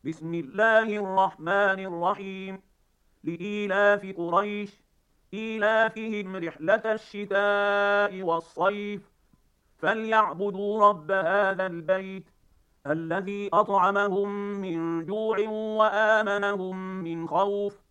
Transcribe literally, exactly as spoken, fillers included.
بسم الله الرحمن الرحيم. لإيلاف قريش إيلافهم رحلة الشتاء والصيف فليعبدوا رب هذا البيت الذي أطعمهم من جوع وآمنهم من خوف.